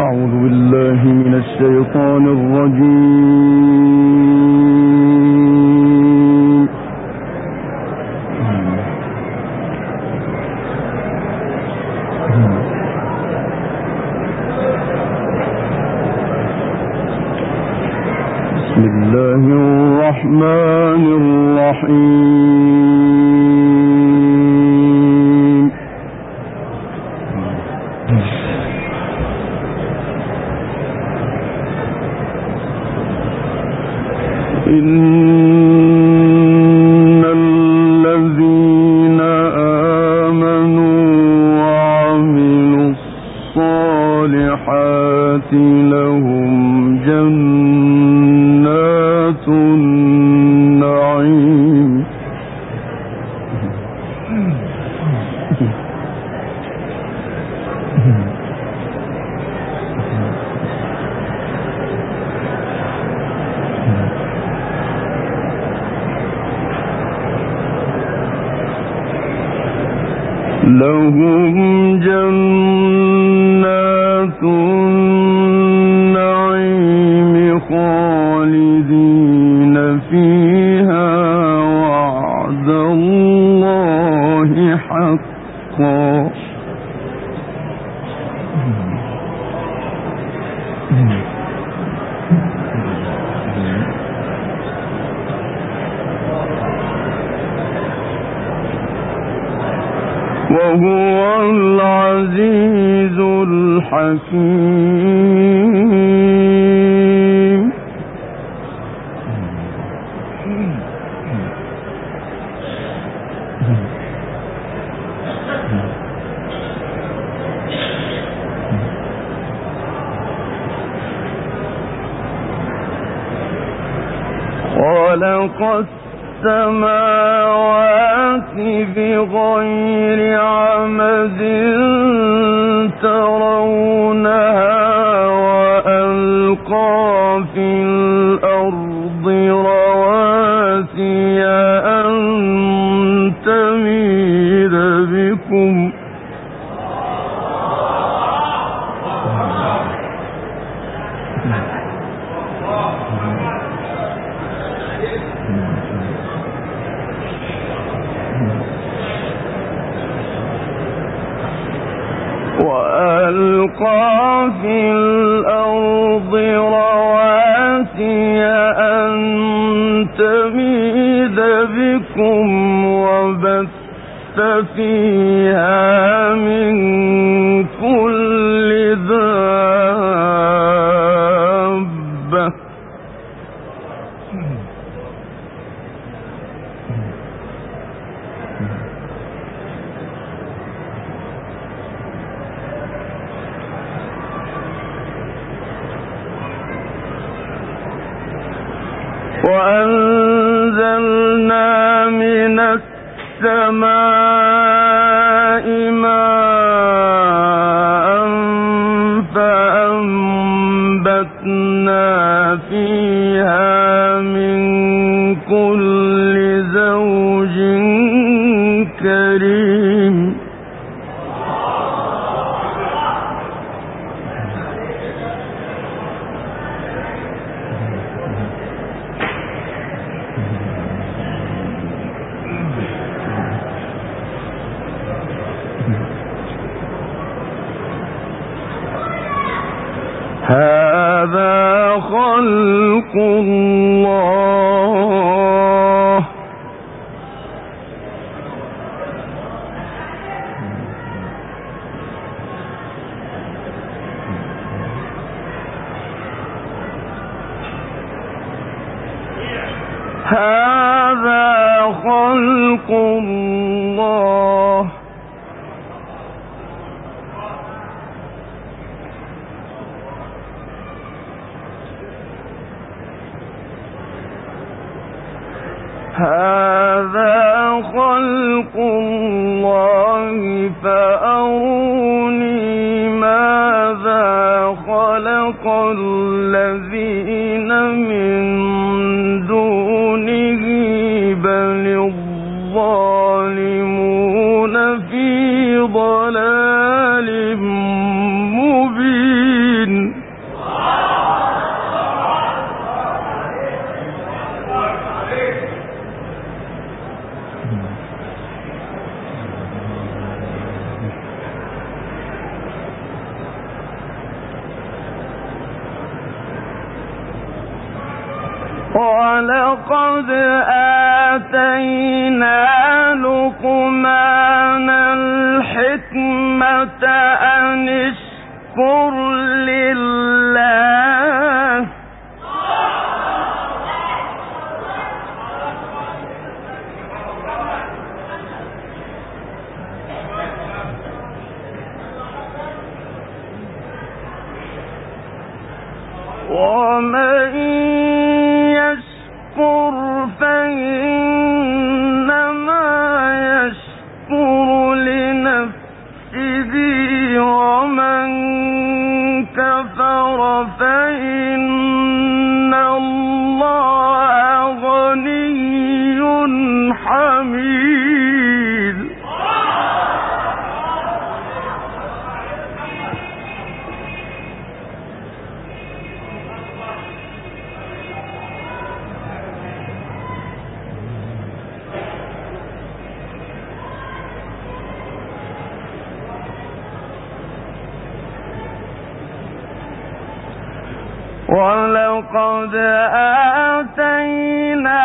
أعوذ بالله من الشيطان الرجيم. بسم الله الرحمن الرحيم. إن الذين آمنوا وعملوا الصالحات لهم جنات النعيم. لهم جنات النعيم خالدين فيها وعد الله حقا. وهو العزيز الحكيم. خلق السماوات بغير عمد ترونها وألقى في الأرض رواسي أن تميد بكم وألقى في الأرض رواسي أن تميد بكم وبث فيها من كل دابة. وأنزلنا من السماء ماء فأنبتنا فيها من كل زوج كريم. هذا خلق الله هذا خلق الله فأروني ماذا خلق الذين من دونه بل الظالمون في ضلال مبين. ولقد آتينا لقمان الحكمة أن اشكر لله ومن يشكر فإنما يشكر لنفسه ومن كفر فإن الله غني حميد ولقد آتينا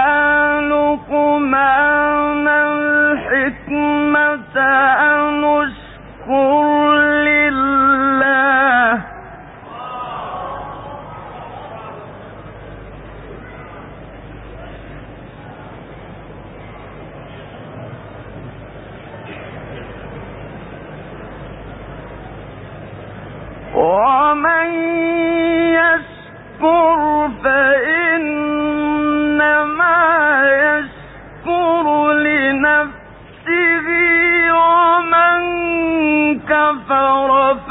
لقمان الحكمة أن اشكر لله ومن يشكر فإنما يشكر لنفسه ومن كفر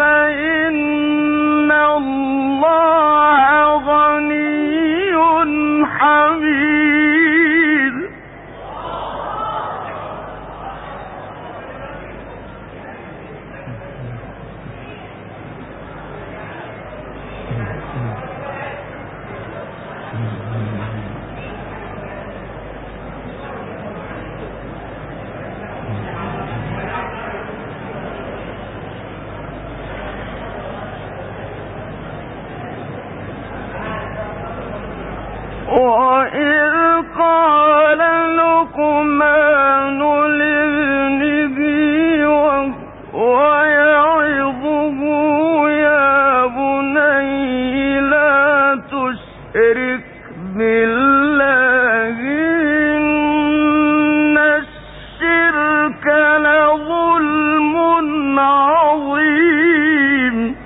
فإن الله غني حميد وإذ قال لقمان لابنه وهو يعظه يا بني لا تشرك بالله إن الشرك لظلم عظيم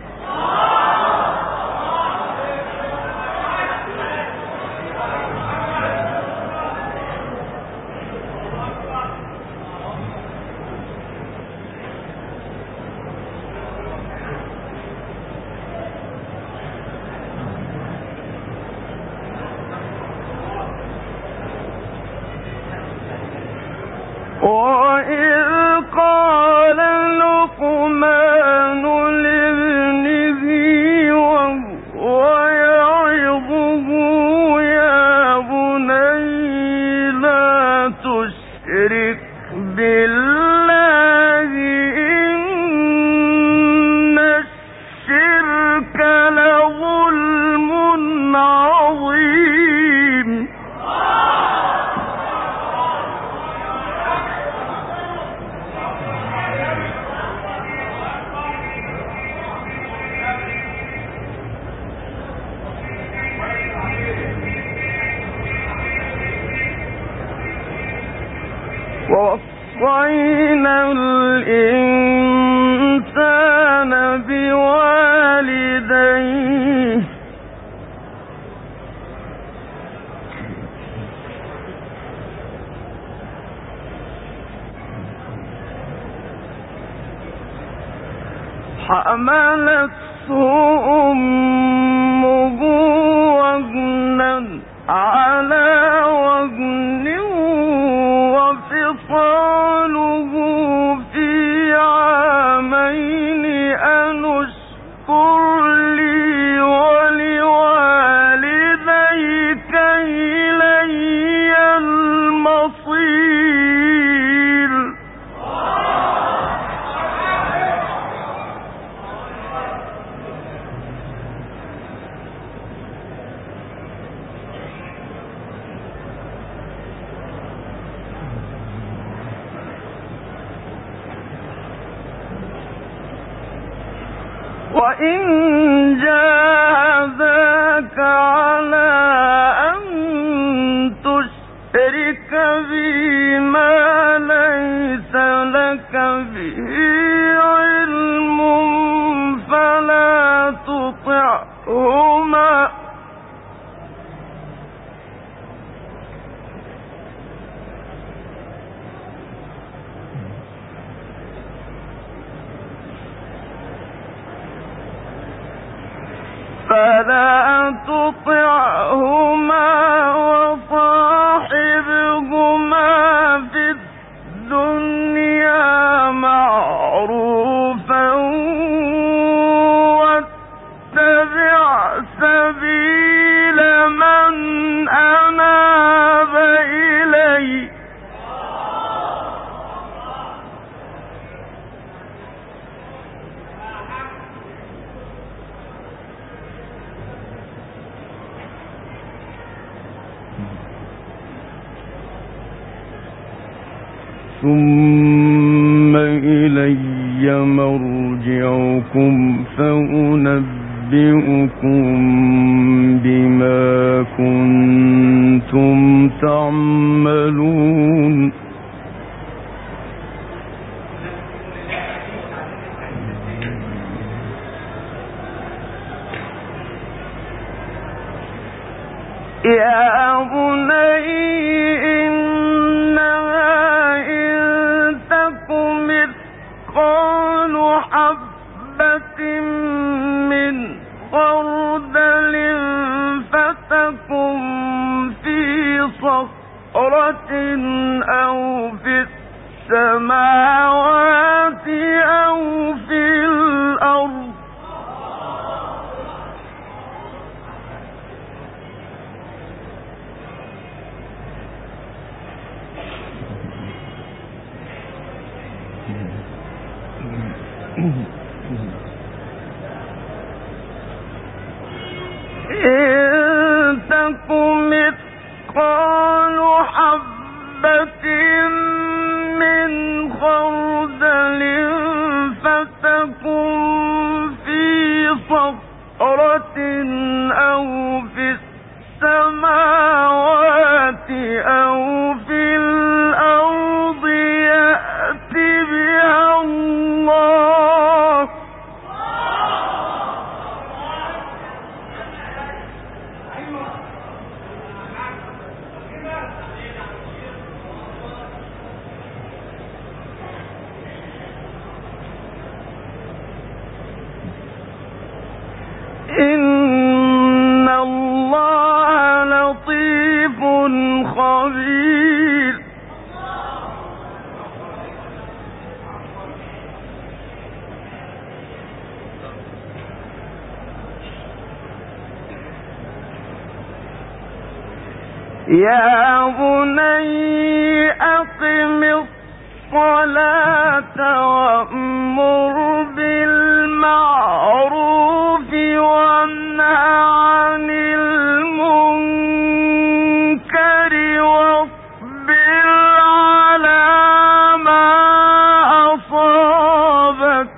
وإذ قال لقمان لابنه وهو يعظه يا بني لا تشرك بالله إن الشرك لظلم عظيم ووصينا الإنسان بوالديه حملته أمه وهنا على وهن وفصاله في عامين أن اشكر لي ولوالديك إلي المصير وإن جاهداك على أن تشرك بي ما ليس لك به علم فلا تطعهما وصاحبهما في الدنيا معروفا واتبع سبيل من أناب إلي ثم إلي مرجعكم فأنبئكم بما كنتم تعملون يا بني مثقال حبة من خردل فتكن في صخرة أو في السماوات أو في الأرض إن تكن مثقال حبة من خردل فتكن في صخرة أو في السماوات أو في الأرض يأت بها الله إن الله لطيف خبير يا بني أقم الصلاة وأمر بالمعروف وانه عن المنكر واصبر على ما أصابك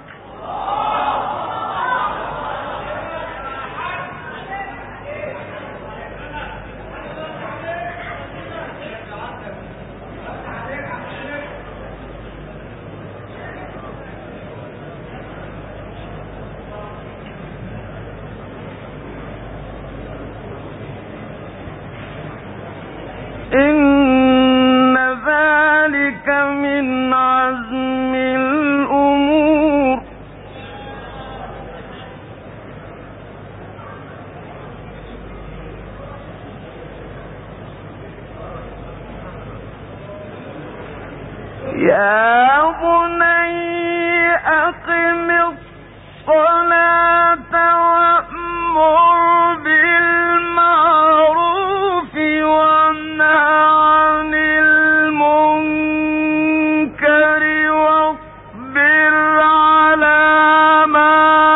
إن ذلك من عزم الأمور يا بني أقم الصلاة وأمر بالمعروف وانه عن المنكر واصبر على ما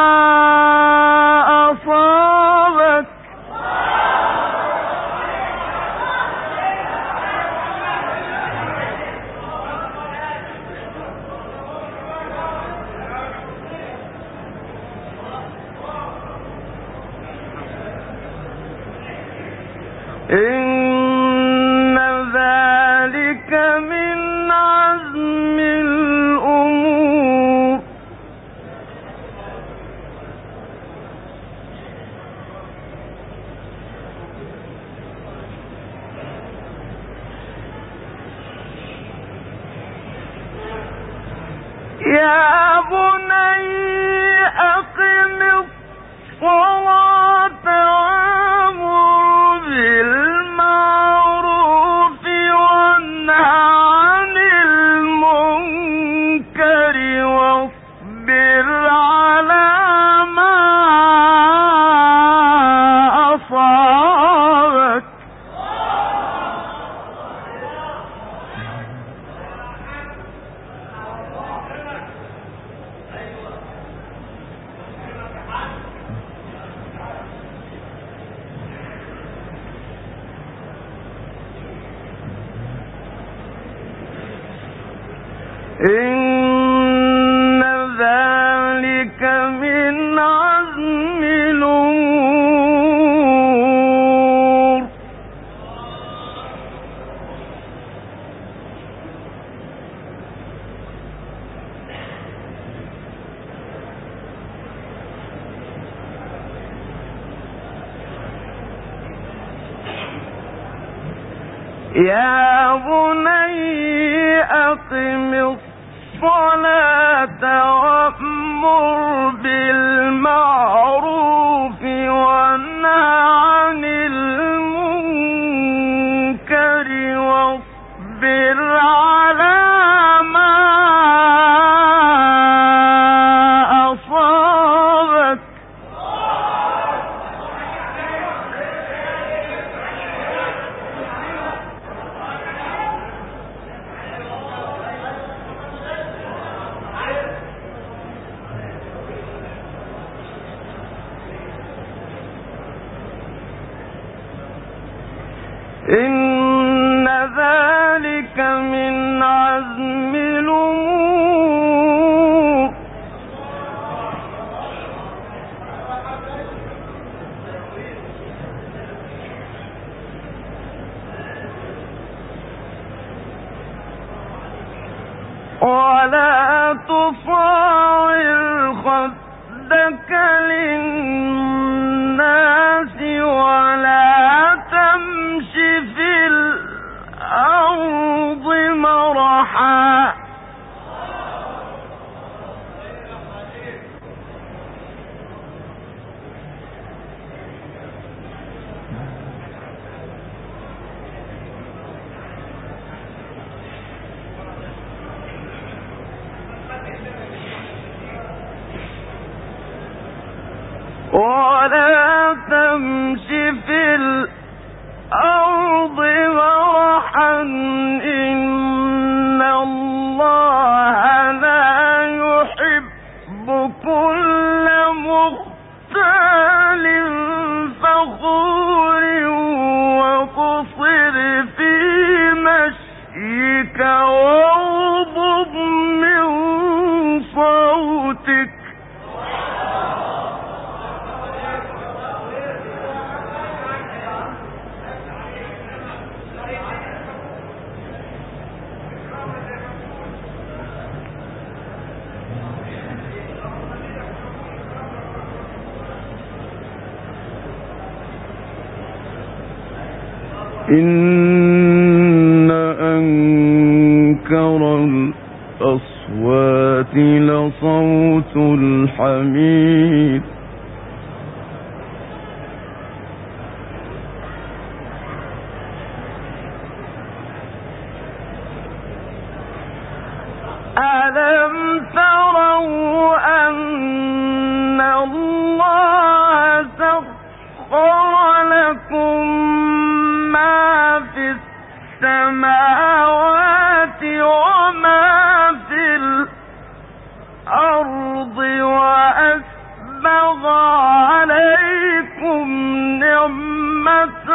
أصابك إن ذلك من عزم الأمور يا بني أقم الصلاة وأمر بالمعروف وانه عن المنكر واصبر على ما أصابك إن ذلك من عزم الأمور يا بني أقم الصلاة وأمر بالمعروف وانه عن المنكر واصبر على ما أصابك إن ذلك من عزم الأمور ولا تصاعر خدك للناس ولا تمش في الأرض مرحا ولا تمش في الأرض مرحا إن الله لا يحب كل مختال فخور وقصر في مشيك واغضض من صوتك إن أنكر الأصوات لصوت الحمير ألم تروا أن الله سخر لكم ما في السماوات وما في الأرض وأسبغ عليكم نعمة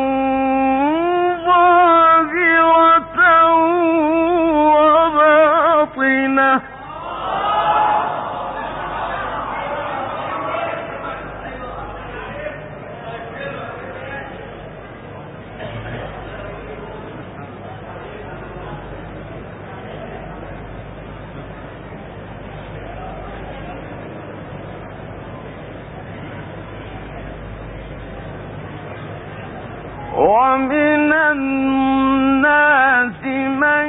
ظاهرة وباطنة ومن الناس من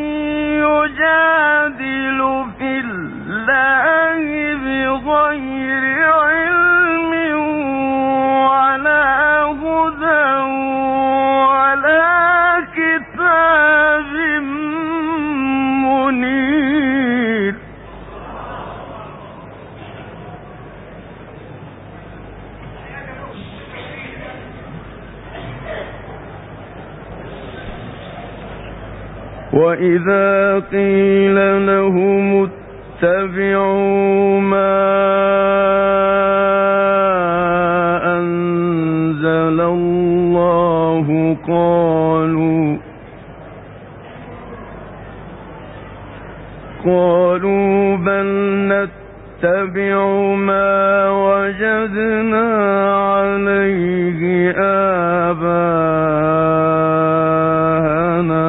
يجادل في الله بغير علم ولا هدى ولا كتاب منير. وَإِذَا قِيلَ لَهُمُ اتَّبِعُوا مَا أَنزَلَ اللَّهُ قَالُوا بَلْ نَتَّبِعُ مَا وَجَدْنَا عَلَيْهِ آبَاءَنَا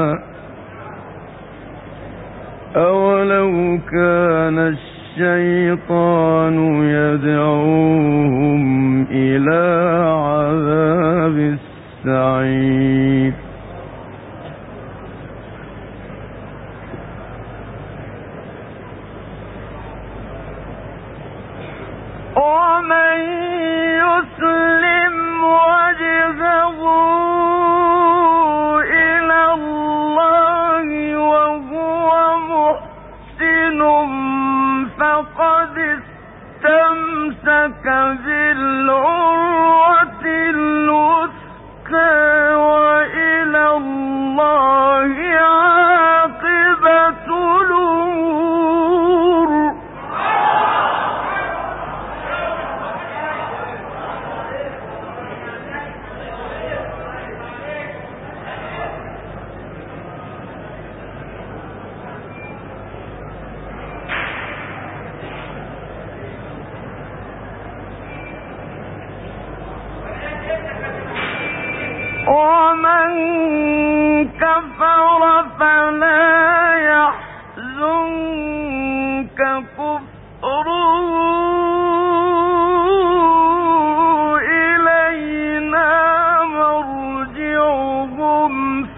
أَوَلَوْ كَانَ الشَّيْطَانُ يَدْعُوهُمْ إِلَى عَذَابِ السَّعِيرِ. ومن يسلم وجهه إلى الله وهو محسن فقد استمسك بالعروة الوثقى وإلى الله عاقبة الأمور. ومن كفر فلا يحزنك كفره إلينا مرجعهم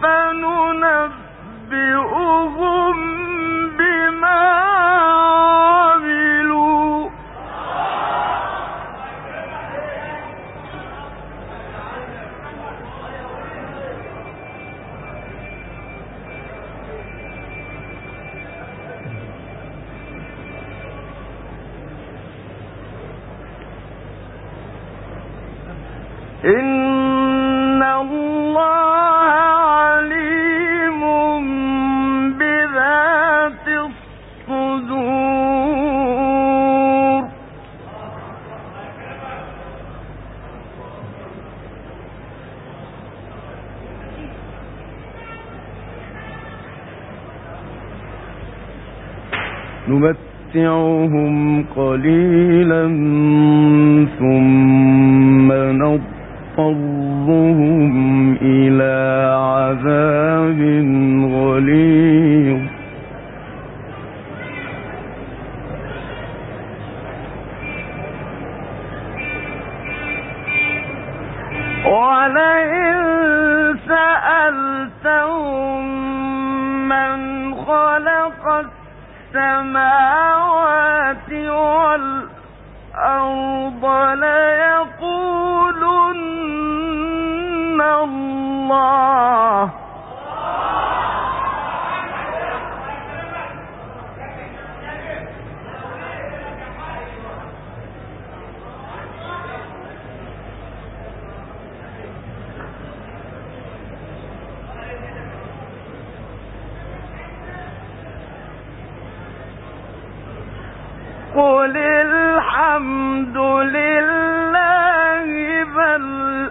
فننبئهم بما عملوا. إن الله عليم بذات الصدور. نمتعهم قليلا ثم نضطرهم إلى عذاب غليظ. ولئن سألتهم من خلق السماوات والأرض ليقولن الله. قل الحمد لله بل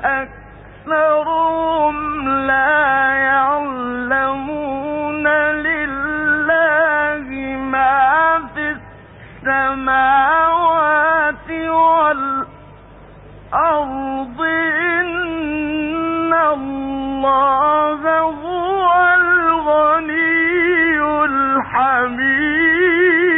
أكثرهم لا يعلمون. لله ما في السماوات والأرض إن الله هو الغني الحميد.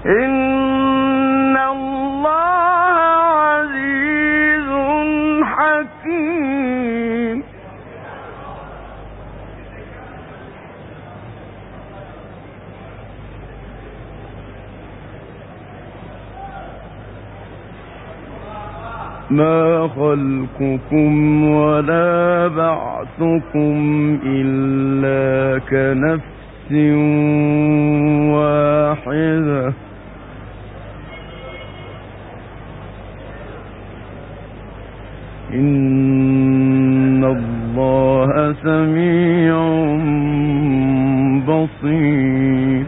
إن الله عزيز حكيم. ما خلقكم ولا بعثكم إلا كنفس واحدة إن الله سميع بصير.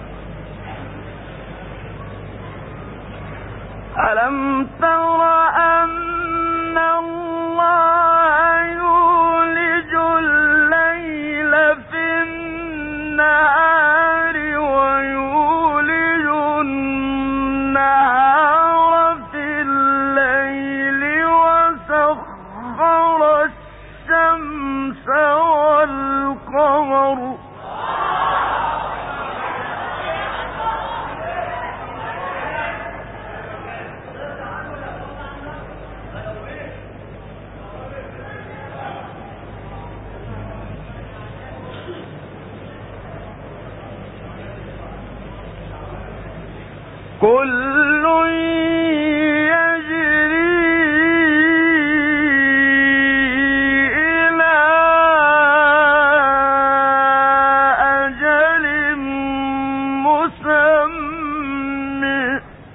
ألم تر أن الله يولج الليل في النهار ويولج النهار في الليل وسخر الشمس والقمر كل يجري إلى أجل مسمى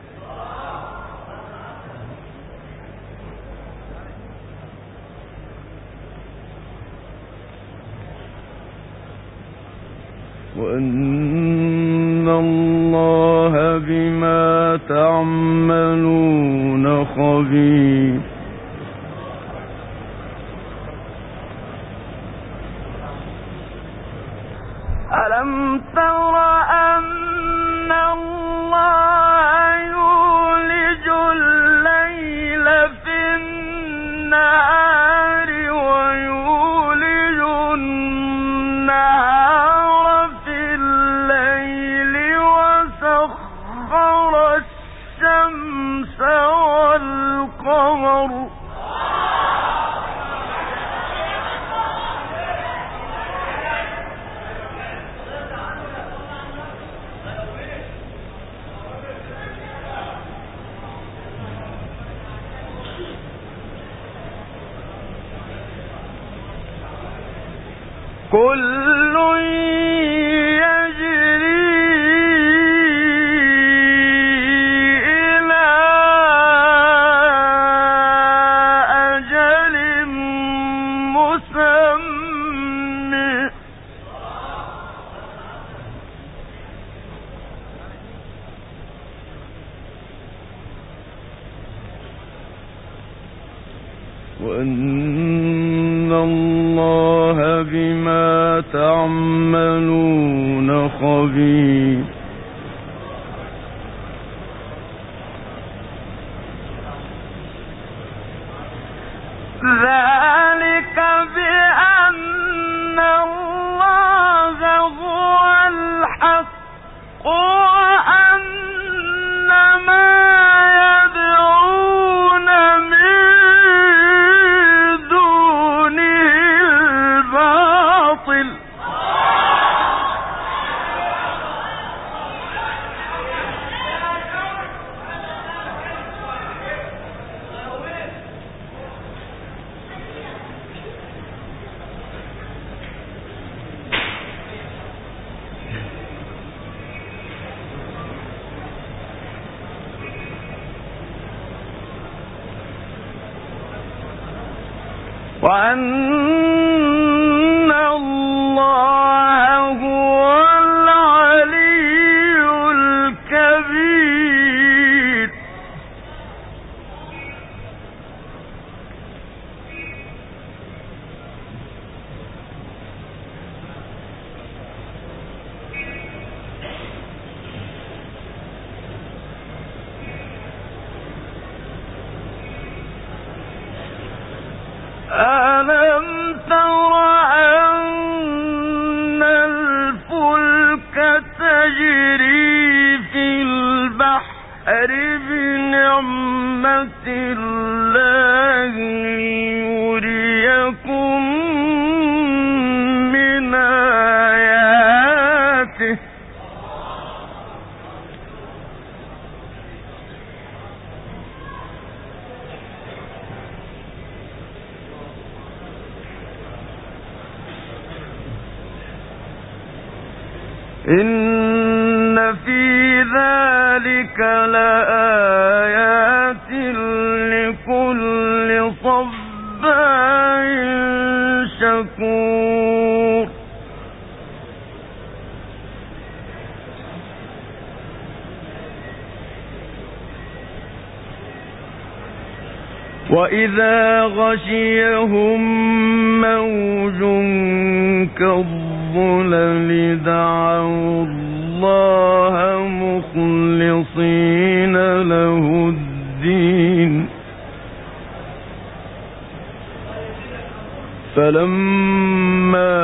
وأن الله بما تعملون خبير. ألم تر أن الله يولج الليل في النهار ويولج النهار في الليل وسخر الشمس والقمر كل يجري إلى أجل مسمى وأن الله بما تعملون خبير. ذلك بأن الله هو الحق وأن ما يدعون من دونه الباطل وأن الله هو العلي الكبير. ألم تر أن الفلك تجري في البحر بنعمة الله ليريكم من آياته إن في ذلك لآيات لكل صبار شكور وإذا غشيهم موج كالظلل دعوا الله مخلصين له الدين فلما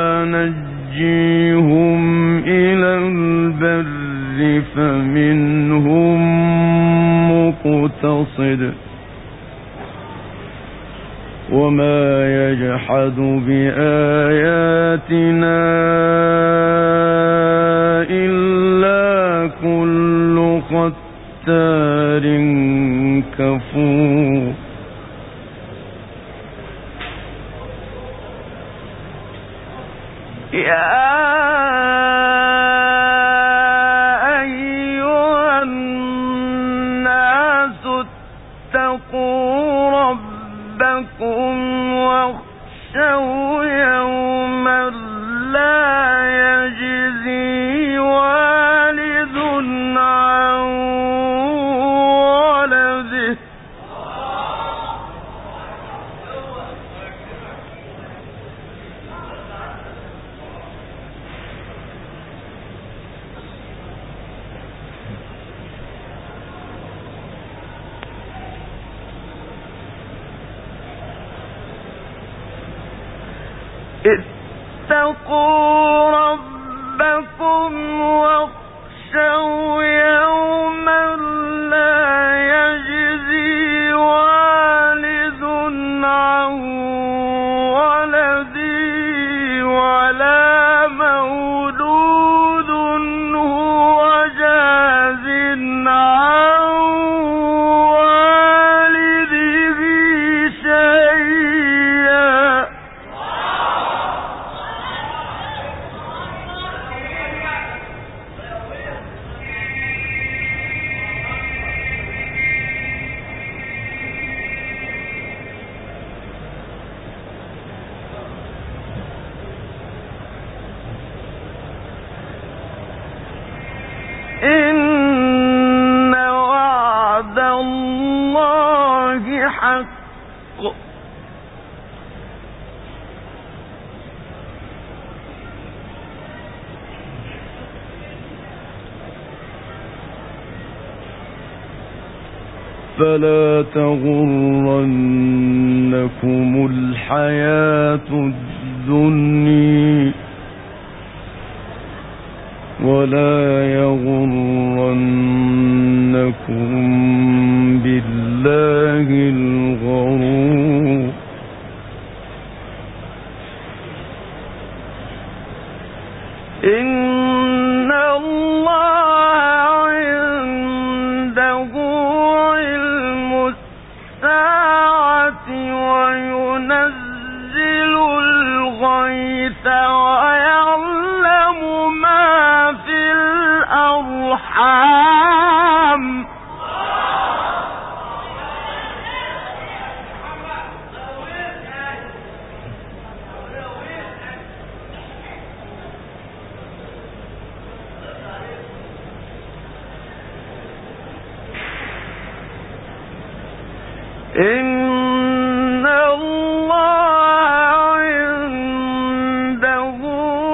نجيهم إلى البر فمنهم مقتصد وما يجحد بآياتنا إلا كل ختار كفور يا أيها الناس اتقوا ربكم واخشوا يوما لا يجزي والد عن ولده اتقوا ربكم واخشوا يوما لا يجزي والد عن ولده ولا مولود هو جاز عن والده شيئا إن وعد الله حق فلا تغرنكم الحياة الدنيا ولا يغرنكم بالله الغرور إن الله عنده علم الساعة وينزل الغيث ويعلم ما في الأرحام إن الله عنده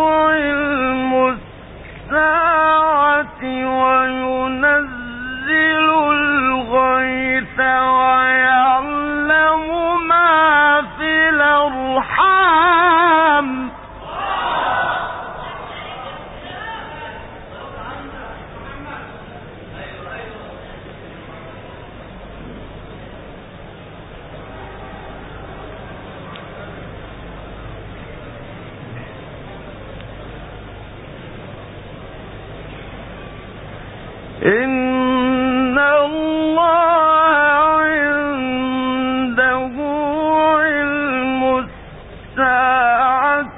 إن الله عنده علم الساعة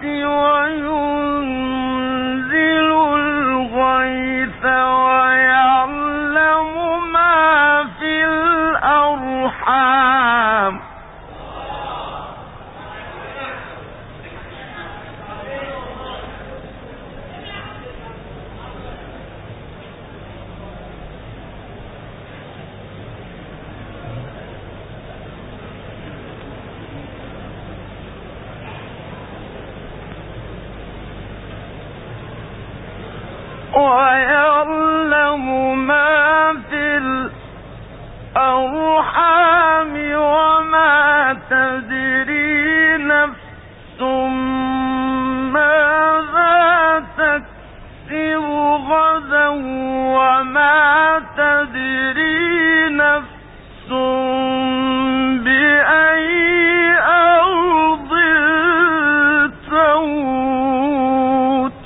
وينزل الغيث ويعلم ما في الأرحام ما في الأرحام وما تدري نفس ماذا تكسب غدا وما تدري نفس بأي أرض تموت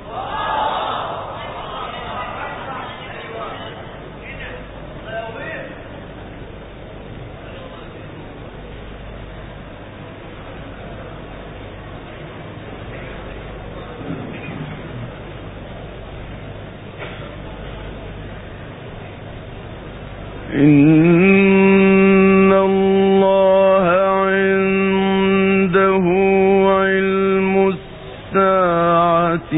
إن الله عنده علم الساعة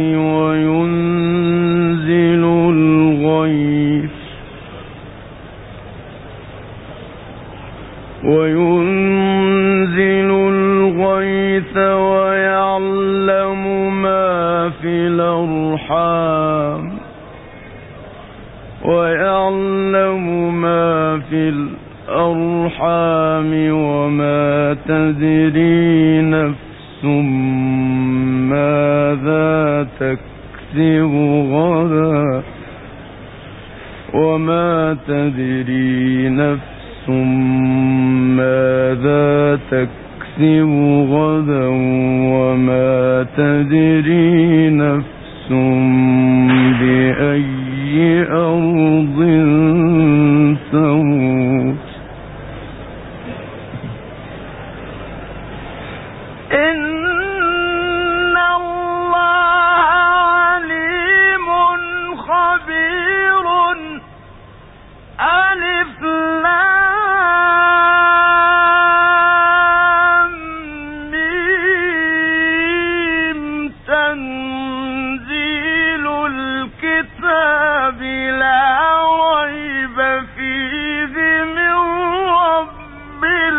وينزل الغيث ويعلم ما في الأرحام وما تدري نفس ماذا تكسب غدا وما تدري نفس ماذا تكسب غدا وما تدري نفس بأي أرض تموت إن الله عليم خبير ألف لام ميم تنزيل الكتاب لا ريب فيه من رب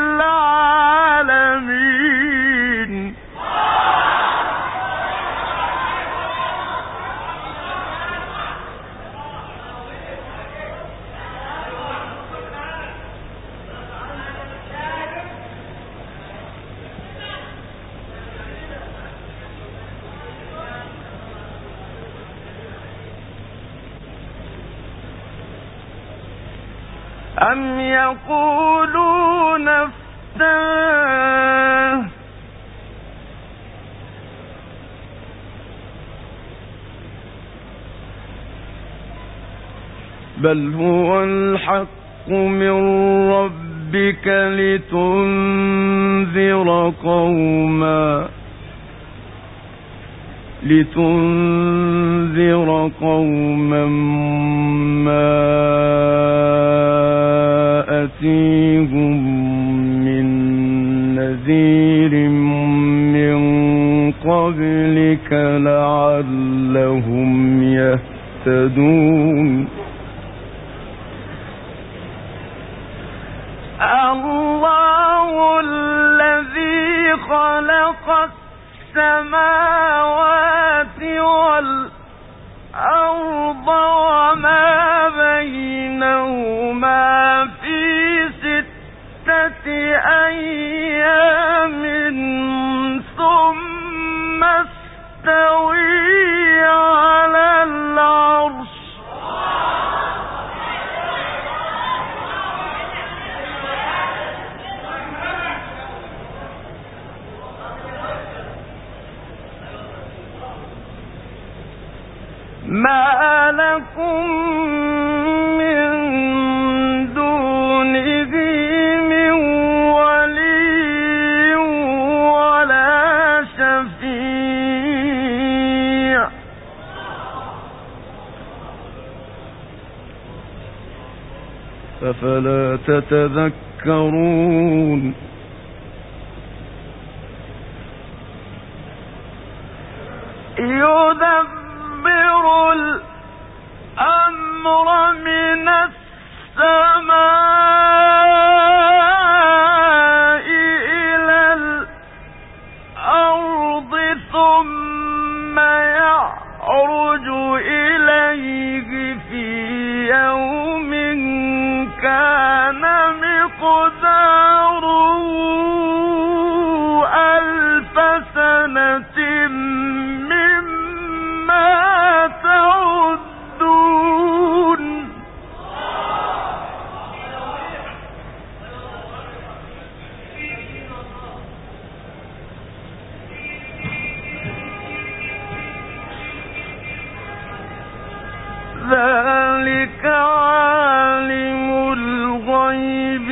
العالمين أم يقولون افتراه بل هو الحق من ربك لتنذر قوما ما أتيهم من نذير من قبلك لعلهم يهتدون الله الذي خلق السماوات والأرض وما بينهما في 6 أيام ثم استوي على العرش ما لكم أفلا تتذكرون يدبر الأمر من السماء إلى الأرض ثم يعرج إليه في يوم كان مقداره 1000 سنة مما تعدون ذلك عالم الغيب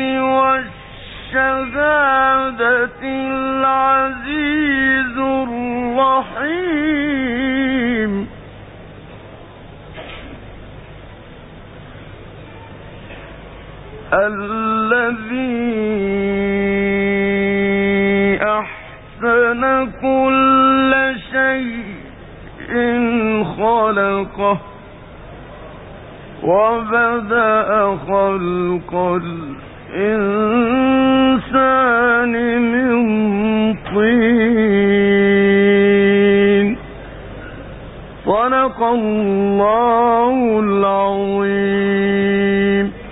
والشهادة العزيز الرحيم الذي أحسن كل شيء خلقه وبدأ خلق الإنسان من طين صدق الله العظيم.